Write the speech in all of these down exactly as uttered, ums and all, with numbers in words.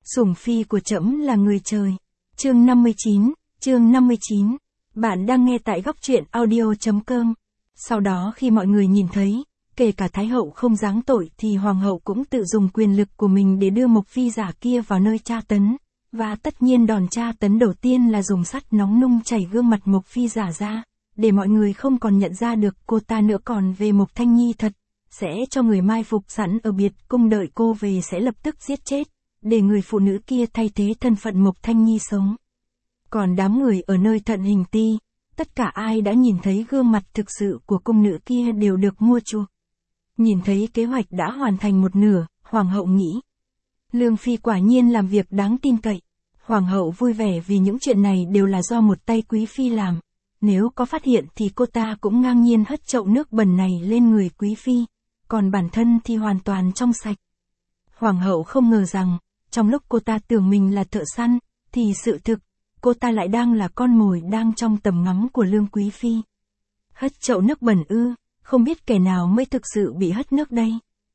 Sủng phi của trẫm là người trời. Chương năm mươi chín, chương năm mươi chín. Bạn đang nghe tại góc truyện audio chấm com. Sau đó khi mọi người nhìn thấy, kể cả Thái hậu không giáng tội thì Hoàng hậu cũng tự dùng quyền lực của mình để đưa Mộc phi giả kia vào nơi tra tấn. Và tất nhiên đòn tra tấn đầu tiên là dùng sắt nóng nung chảy gương mặt Mộc phi giả ra, để mọi người không còn nhận ra được cô ta nữa. Còn về Mộc Thanh Nhi thật, sẽ cho người mai phục sẵn ở biệt cung đợi cô về sẽ lập tức giết chết, để người phụ nữ kia thay thế thân phận Mộc Thanh Nhi sống. Còn đám người ở nơi Thận Hình Ti, tất cả ai đã nhìn thấy gương mặt thực sự của cung nữ kia đều được mua chuộc. Nhìn thấy kế hoạch đã hoàn thành một nửa, Hoàng hậu nghĩ, Lương Phi quả nhiên làm việc đáng tin cậy. Hoàng hậu vui vẻ vì những chuyện này đều là do một tay Quý Phi làm. Nếu có phát hiện thì cô ta cũng ngang nhiên hất chậu nước bẩn này lên người Quý Phi, còn bản thân thì hoàn toàn trong sạch. Hoàng hậu không ngờ rằng, trong lúc cô ta tưởng mình là thợ săn, thì sự thực, cô ta lại đang là con mồi đang trong tầm ngắm của Lương Quý Phi. Hất chậu nước bẩn ư, không biết kẻ nào mới thực sự bị hất nước đây.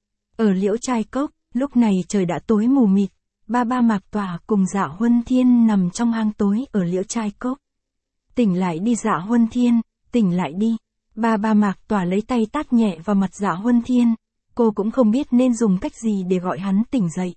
Ở Liễu Trai Cốc, lúc này trời đã tối mù mịt, ba ba Mạc Tỏa cùng Dạ Huân Thiên nằm trong hang tối ở Liễu Trai Cốc. Tỉnh lại đi Dạ Huân Thiên, tỉnh lại đi. Ba ba Mạc Tỏa lấy tay tát nhẹ vào mặt Dạ Huân Thiên, cô cũng không biết nên dùng cách gì để gọi hắn tỉnh dậy.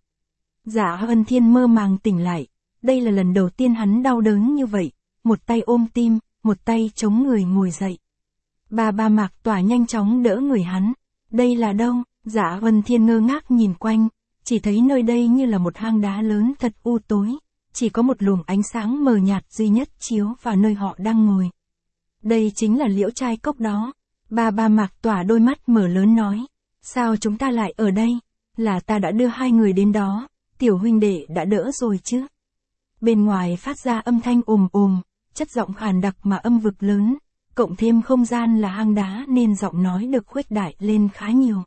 Dạ Huân Thiên mơ màng tỉnh lại, đây là lần đầu tiên hắn đau đớn như vậy, một tay ôm tim, một tay chống người ngồi dậy. Ba ba Mạc Tỏa nhanh chóng đỡ người hắn. Đây là đâu? Dạ Huân Thiên ngơ ngác nhìn quanh, chỉ thấy nơi đây như là một hang đá lớn thật u tối, chỉ có một luồng ánh sáng mờ nhạt duy nhất chiếu vào nơi họ đang ngồi. Đây chính là Liễu Trai Cốc đó. Ba ba Mạc Tỏa đôi mắt mở lớn nói, sao chúng ta lại ở đây? Là ta đã đưa hai người đến đó, tiểu huynh đệ đã đỡ rồi chứ? Bên ngoài phát ra âm thanh ồm ồm, chất giọng khàn đặc mà âm vực lớn, cộng thêm không gian là hang đá nên giọng nói được khuếch đại lên khá nhiều.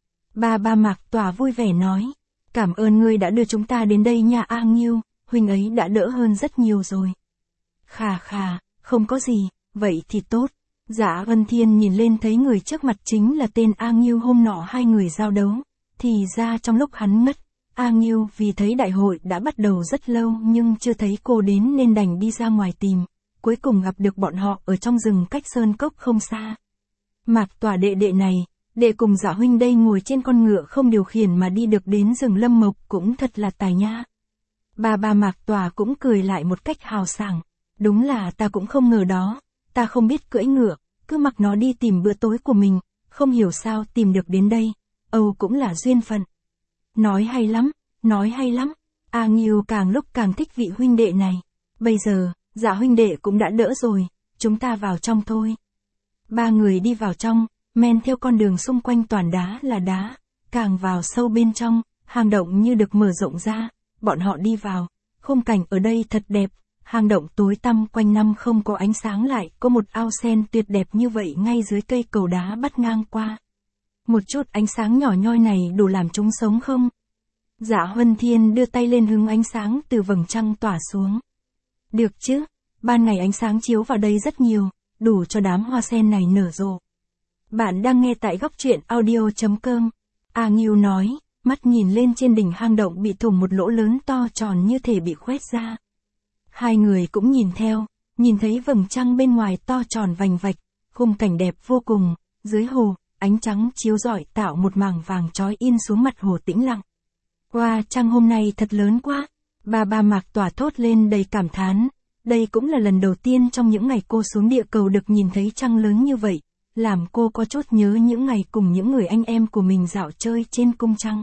Ba ba Mạc Tỏa vui vẻ nói, cảm ơn ngươi đã đưa chúng ta đến đây nha A Nghiêu, huynh ấy đã đỡ hơn rất nhiều rồi. Khà khà, không có gì, vậy thì tốt. Dạ Huân Thiên nhìn lên thấy người trước mặt chính là tên A Nghiêu hôm nọ hai người giao đấu, thì ra trong lúc hắn ngất, A Nghiêu vì thấy đại hội đã bắt đầu rất lâu nhưng chưa thấy cô đến nên đành đi ra ngoài tìm, cuối cùng gặp được bọn họ ở trong rừng cách sơn cốc không xa. Mạc Tỏa đệ đệ này, đệ cùng Dạ huynh đây ngồi trên con ngựa không điều khiển mà đi được đến rừng Lâm Mộc cũng thật là tài nha. Ba ba Mạc Tỏa cũng cười lại một cách hào sảng, đúng là ta cũng không ngờ đó, ta không biết cưỡi ngựa, cứ mặc nó đi tìm bữa tối của mình, không hiểu sao tìm được đến đây, âu cũng là duyên phận. Nói hay lắm, nói hay lắm, A Nghiêu càng lúc càng thích vị huynh đệ này. Bây giờ, Dạ huynh đệ cũng đã đỡ rồi, chúng ta vào trong thôi. Ba người đi vào trong, men theo con đường xung quanh toàn đá là đá, càng vào sâu bên trong, hang động như được mở rộng ra, bọn họ đi vào, khung cảnh ở đây thật đẹp, hang động tối tăm quanh năm không có ánh sáng lại có một ao sen tuyệt đẹp như vậy ngay dưới cây cầu đá bắt ngang qua. Một chút ánh sáng nhỏ nhoi này đủ làm chúng sống không? Dạ Huân Thiên đưa tay lên hứng ánh sáng từ vầng trăng tỏa xuống. Được chứ, ban ngày ánh sáng chiếu vào đây rất nhiều, đủ cho đám hoa sen này nở rộ. Bạn đang nghe tại góc truyện audio chấm com. A Nghiêu nói, mắt nhìn lên trên đỉnh hang động bị thủng một lỗ lớn to tròn như thể bị khoét ra. Hai người cũng nhìn theo, nhìn thấy vầng trăng bên ngoài to tròn vành vạch, khung cảnh đẹp vô cùng, dưới hồ, ánh trắng chiếu rọi tạo một mảng vàng chói in xuống mặt hồ tĩnh lặng. Wow, trăng hôm nay thật lớn quá. Ba ba Mạc Tỏa thốt lên đầy cảm thán, đây cũng là lần đầu tiên trong những ngày cô xuống địa cầu được nhìn thấy trăng lớn như vậy, làm cô có chút nhớ những ngày cùng những người anh em của mình dạo chơi trên cung trăng.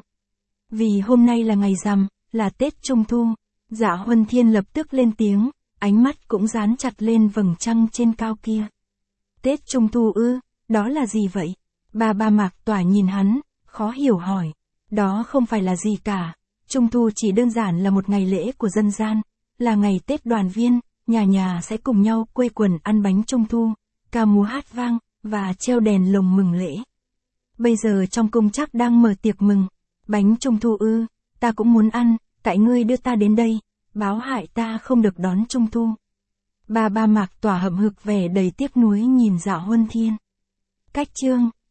Vì hôm nay là ngày rằm, là Tết Trung Thu, Dạ Huân Thiên lập tức lên tiếng, ánh mắt cũng dán chặt lên vầng trăng trên cao kia. Tết Trung Thu ư, đó là gì vậy? Ba ba Mạc Tỏa nhìn hắn, khó hiểu hỏi. Đó không phải là gì cả, Trung Thu chỉ đơn giản là một ngày lễ của dân gian, là ngày Tết đoàn viên, nhà nhà sẽ cùng nhau quây quần ăn bánh Trung Thu, ca múa hát vang, và treo đèn lồng mừng lễ. Bây giờ trong cung chắc đang mở tiệc mừng, bánh Trung Thu ư, ta cũng muốn ăn, tại ngươi đưa ta đến đây, báo hại ta không được đón Trung Thu. Ba ba Mạc Tỏa hậm hực vẻ đầy tiếc nuối nhìn Dạ Huân Thiên. Cách chương